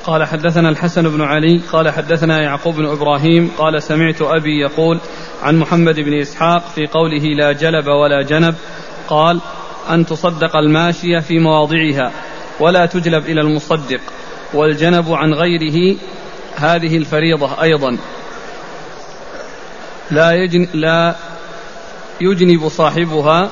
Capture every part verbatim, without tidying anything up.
قال حدثنا الحسن بن علي قال حدثنا يعقوب بن إبراهيم قال سمعت أبي يقول عن محمد بن إسحاق في قوله لا جلب ولا جنب قال أن تصدق الماشية في مواضعها ولا تجلب إلى المصدق، والجنب عن غيره هذه الفريضة أيضا لا, يجن لا يجنب صاحبها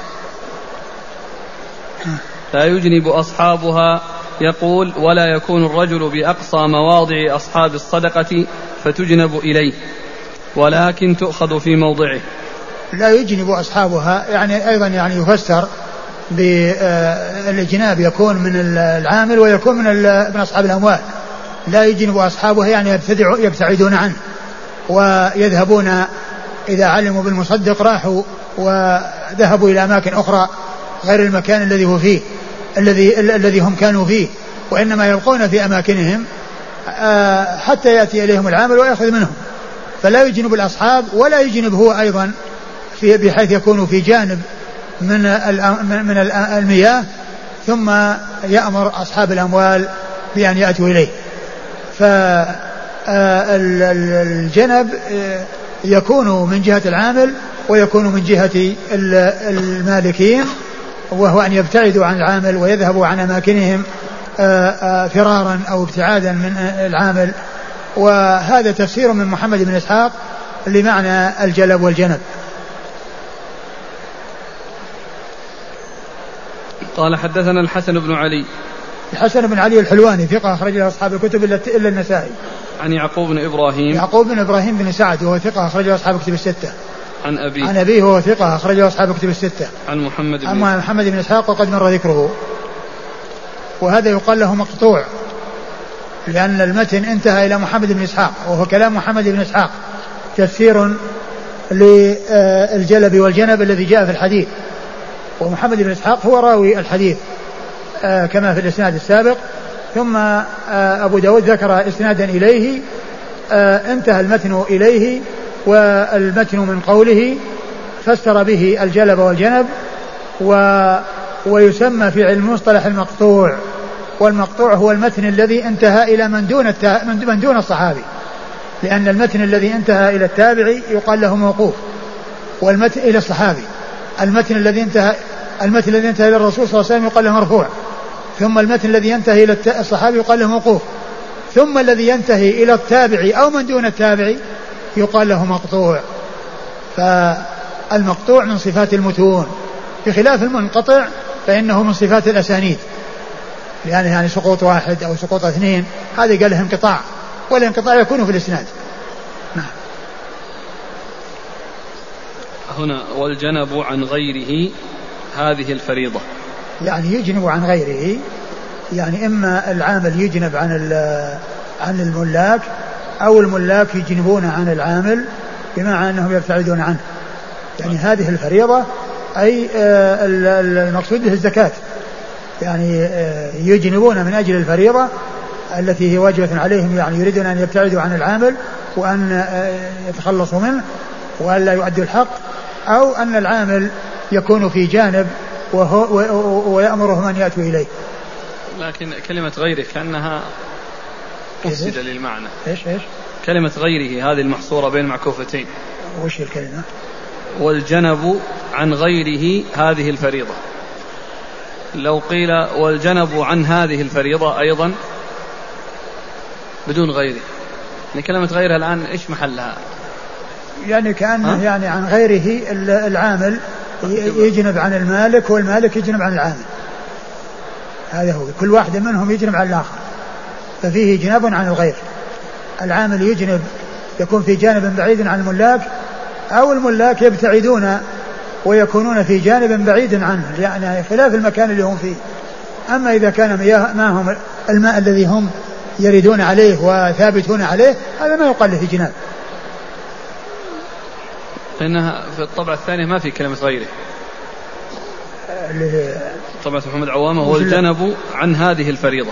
لا يجنب أصحابها. يقول ولا يكون الرجل بأقصى مواضع أصحاب الصدقة فتجنب إليه ولكن تؤخذ في موضعه. لا يجنب أصحابها يعني أيضا يعني يفسر بالإجناب يكون من العامل ويكون من من أصحاب الأموال. لا يجنب أصحابها يعني يبتعدون عنه ويذهبون إذا علموا بالمصدق راحوا وذهبوا إلى أماكن أخرى غير المكان الذي هو فيه الذي الذي هم كانوا فيه، وإنما يبقون في أماكنهم حتى يأتي إليهم العامل ويأخذ منهم. فلا يجنب الأصحاب ولا يجنب هو أيضا في بحيث يكون في جانب من من المياه ثم يأمر أصحاب الأموال بأن يأتوا إليه. فالجنب يكون من جهة العامل ويكون من جهة المالكين، وهو أن يبتعدوا عن العامل ويذهبوا عن أماكنهم فرارا أو ابتعادا من العامل. وهذا تفسير من محمد بن إسحاق لمعنى الجلب والجنب. قال حدثنا الحسن بن علي الحسن بن علي الحلواني ثقة أخرج له أصحاب الكتب إلا النسائي. عن يعقوب بن إبراهيم يعقوب بن إبراهيم بن سعد وهو ثقة أخرج له أصحاب الكتب الستة. عن أبيه عن أبيه وهو ثقة أخرج له أصحاب الكتب الستة. عن محمد بن عن محمد بن إسحاق وقد مر ذكره. وهذا يقال له مقطوع لأن المتن انتهى إلى محمد بن إسحاق وهو كلام محمد بن إسحاق تفسير للجلب والجنب الذي جاء في الحديث. ومحمد بن إسحاق هو راوي الحديث كما في الإسناد السابق. ثم أبو داود ذكر إسنادا إليه انتهى المتن إليه، والمتن من قوله فسر به الجلب والجنب. و ويسمى في علم المصطلح المقطوع، والمقطوع هو المتن الذي انتهى إلى من دون, التا... من دون الصحابي، لأن المتن الذي انتهى إلى التابعي يقال له موقوف، والمتن إلى الصحابي المتن الذي انتهى المتن الذي انتهى إلى الرسول صلى الله عليه وسلم يقال له مرفوع، ثم المتن الذي ينتهي إلى الصحابي يقال له موقوف، ثم الذي ينتهي إلى التابعي أو من دون التابعي يقال له مقطوع. فالمقطوع من صفات المتون بخلاف المنقطع فإنه من صفات الأسانيد، لأنه يعني سقوط واحد أو سقوط اثنين هذا قال له انقطاع، والانقطاع يكون في الإسناد. نعم. هنا والجنب عن غيره هذه الفريضة يعني يجنب عن غيره، يعني إما العامل يجنب عن عن الملاك أو الملاك يجنبون عن العامل بمعنى أنهم يبتعدون عنه. يعني هذه الفريضة أي المقصود به الزكاة، يعني يجنبون من أجل الفريضة التي هي واجبة عليهم، يعني يريدون أن يبتعدوا عن العامل وأن يتخلصوا منه وأن لا يؤدوا الحق، أو أن العامل يكون في جانب وهو ويأمرهم أن يأتوا إليه. لكن كلمة غيره كأنها أفسد للمعنى. إيش إيش كلمة غيره هذه المحصورة بين معكوفتين. وش الكلمة؟ والجنب عن غيره هذه الفريضة. لو قيل والجنب عن هذه الفريضة أيضا بدون غيره، يعني كلمة غيرها الآن إيش محلها؟ يعني كأنه يعني عن غيره العامل يجنب عن المالك والمالك يجنب عن العامل، هذا هو، كل واحد منهم يجنب عن الآخر، ففيه جناب عن الغير. العامل يجنب يكون في جانب بعيد عن الملاك، أو الملاك يبتعدون ويكونون في جانب بعيد عنه، يعني خلاف المكان اللي هم فيه. أما إذا كان معهم الماء الذي هم يريدون عليه وثابتون عليه هذا ما يقال له جناب. لأنها في الطبعة الثانية ما في كلمة غيره، طبعة محمد عوامة هو الجنب عن هذه الفريضة،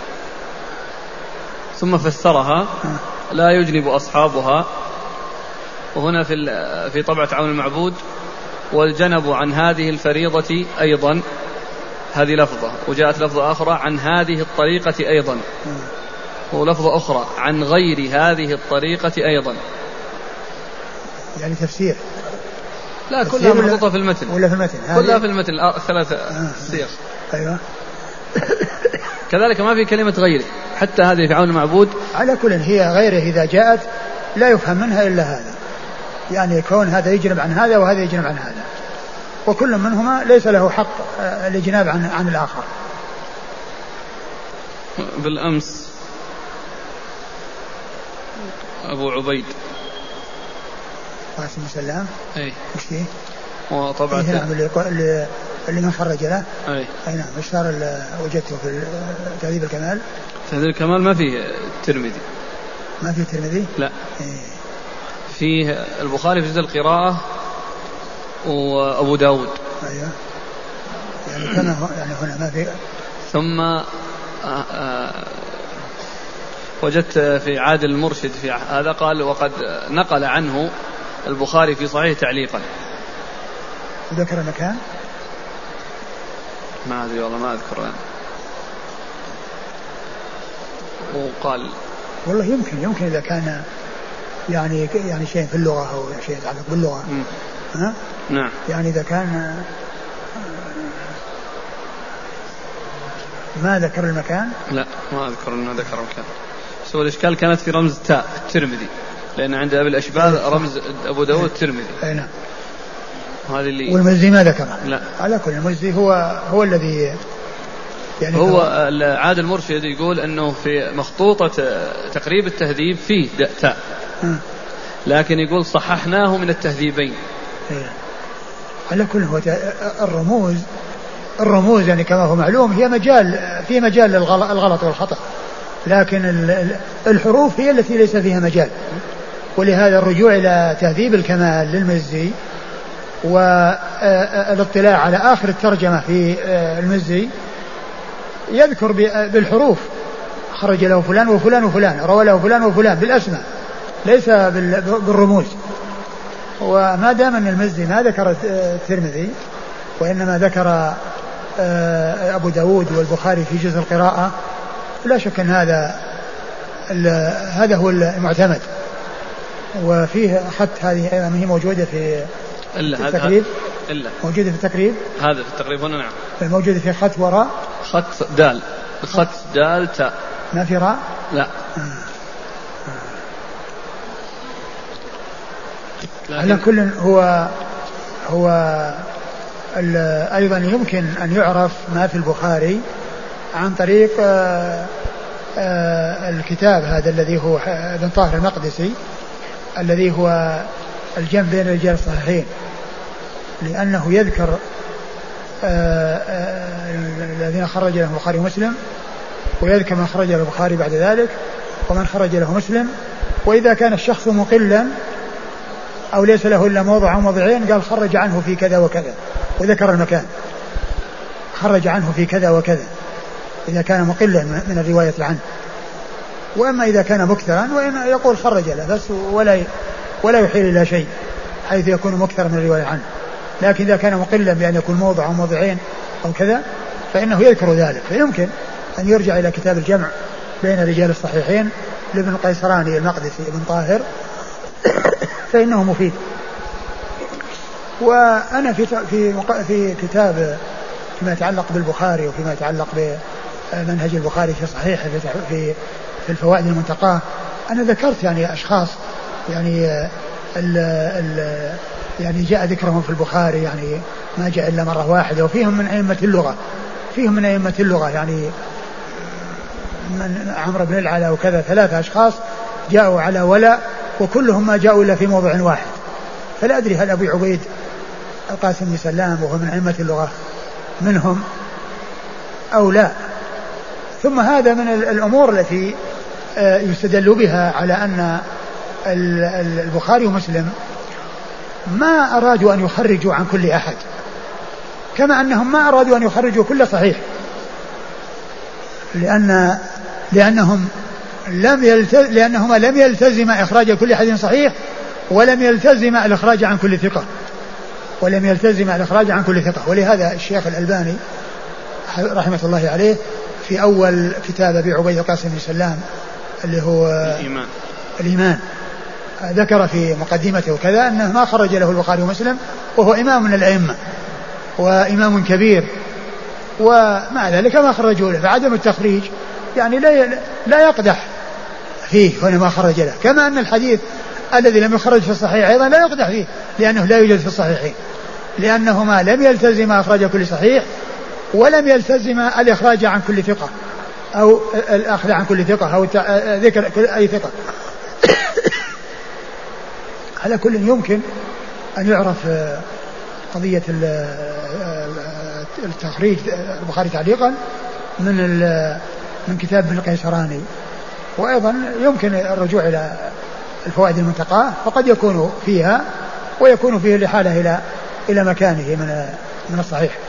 ثم فسرها لا يجنب أصحابها. وهنا في في طبعة عون المعبود والجنب عن هذه الفريضة أيضا، هذه لفظة، وجاءت لفظة أخرى عن هذه الطريقة أيضا، ولفظة أخرى عن غير هذه الطريقة أيضا. يعني تفسير؟ لا كلها محطوطة في المتن. ولا في المتن؟ كلها في المتن ثلاثة آه. صيغ. أيوة. كذلك ما في كلمة غيره حتى هذه في عون المعبود. على كل هي غيره إذا جاءت لا يفهم منها إلا هذا، يعني كون هذا يجنب عن هذا وهذا يجنب عن هذا، وكل منهما ليس له حق الإجناب عن, عن الآخر. بالأمس أبو عبيد قاسم سلام أي وش فيه؟ وطبعا إيه نعم اللي, اللي, اللي من خرج له أي, أي نعم. إيش صار وجدته في تهذيب الكمال؟ تهذيب الكمال ما فيه الترمذي. ما فيه الترمذي؟ لا. إيه. فيه البخاري في جزء القراءة وأبو داود. أيوة. يعني كما يعني هنا ما في. ثم آآ آآ وجدت في عادل المرشد في هذا قال وقد نقل عنه البخاري في صحيح تعليقا. ذكر المكان؟ ما أدري والله ما أذكر الآن. وقال والله يمكن يمكن إذا كان يعني يعني شيء في اللغة أو شيء يتعلق باللغة. م. ها؟ نعم. يعني إذا كان ما ذكر المكان؟ لا ما أذكر أنه ذكر المكان. سوى الإشكال كانت في رمز تاء الترمذي، لأن عند أبي الأشبال رمز أبو داود الترمذي. أي نعم. هذه اللي والمزي ما ذكره. لا. على كل المزي هو هو الذي يعني هو عادل المرشد يقول أنه في مخطوطة تقريب التهذيب فيه تاء، لكن يقول صححناه من التهذيبين. إيه. على كل هو الرموز الرموز يعني كما هو معلوم هي مجال في مجال للغلط والخطأ، لكن الحروف هي التي ليس فيها مجال. ولهذا الرجوع إلى تهذيب الكمال للمزي والاطلاع على آخر الترجمة في المزي يذكر بالحروف خرج له فلان وفلان وفلان، روى له فلان وفلان بالأسماء ليس بالرموز. وما دام أن المزي ما ذكر الترمذي وإنما ذكر أبو داود والبخاري في جزء القراءة، لا شك أن هذا هذا هو المعتمد. وفيه خط هذه أيضا هي موجودة في التقريب. إلا موجودة في التقريب. هذا في التقريب هنا نعم. موجودة في خط وراء. خط دال. خط دال تاء. ما في راء. لا. آه. آه. على كل هو هو أيضا يمكن أن يعرف ما في البخاري عن طريق آآ آآ الكتاب هذا الذي هو ابن طاهر المقدسي الذي هو الجمع بين الرجال الصحيحين، لأنه يذكر الذين خرج له البخاري ومسلم، ويذكر من خرج له البخاري بعد ذلك ومن خرج له مسلم. وإذا كان الشخص مقلا أو ليس له إلا موضع أو موضعين قال خرج عنه في كذا وكذا وذكر المكان، خرج عنه في كذا وكذا إذا كان مقلا من الرواية عنه. وأما إذا كان مكثرا وإن يقول خرج له بس ولا ولا يحيل إلى شيء حيث يكون مكثر من الرواية عنه. لكن إذا كان مقلا بأن يكون موضع أو موضعين أو كذا فإنه يذكر ذلك. فيمكن أن يرجع إلى كتاب الجمع بين رجال الصحيحين لابن القيسراني المقدسي ابن طاهر فإنه مفيد. وأنا في في في كتاب فيما يتعلق بالبخاري وفيما يتعلق بمنهج البخاري في صحيح في في الفوائد المنتقاه أنا ذكرت يعني أشخاص يعني ال ال يعني جاء ذكرهم في البخاري يعني ما جاء إلا مرة واحدة، وفيهم من أئمة اللغة فيهم من أئمة اللغة يعني من عمرو بن العلا وكذا ثلاثة أشخاص جاءوا على ولا وكلهم ما جاءوا إلا في موضع واحد. فلا أدري هل أبو عبيد القاسم بن سلام وهو من أئمة اللغة منهم أو لا. ثم هذا من الأمور التي يستدل بها على أن البخاري ومسلم ما أرادوا أن يخرجوا عن كل أحد، كما أنهم ما أرادوا أن يخرجوا كل صحيح، لأن لأنهم لم يلتز لأنهما لم يلتزم إخراج كل حديث صحيح ولم يلتزم الإخراج عن كل ثقة ولم يلتزم الإخراج عن كل ثقة. ولهذا الشيخ الألباني رحمة الله عليه في أول كتاب أبي عبيد القاسم بن سلام اللي هو الإيمان, الإيمان ذكر في مقدمته وكذا أنه ما خرج له البخاري ومسلم وهو إمام من الأئمة وإمام كبير, ومع ذلك ما خرجوا له, فعدم التخريج يعني لا لا يقدح فيه هنا ما خرج له, كما أن الحديث الذي لم يخرج في الصحيح أيضا لا يقدح فيه لأنه لا يوجد في الصحيحين, لأنهما لم يلتزم إخراج كل صحيح ولم يلتزم الإخراج عن كل ثقة أو الأخذ عن كل ثقة أو ذكر أي ثقة. على كل يمكن أن يعرف قضية التخريج البخاري تعليقا من من كتاب ابن القيسراني, وأيضا يمكن الرجوع إلى الفوائد المنتقاة فقد يكون فيها ويكون فيه الإحالة إلى إلى مكانه من من الصحيح.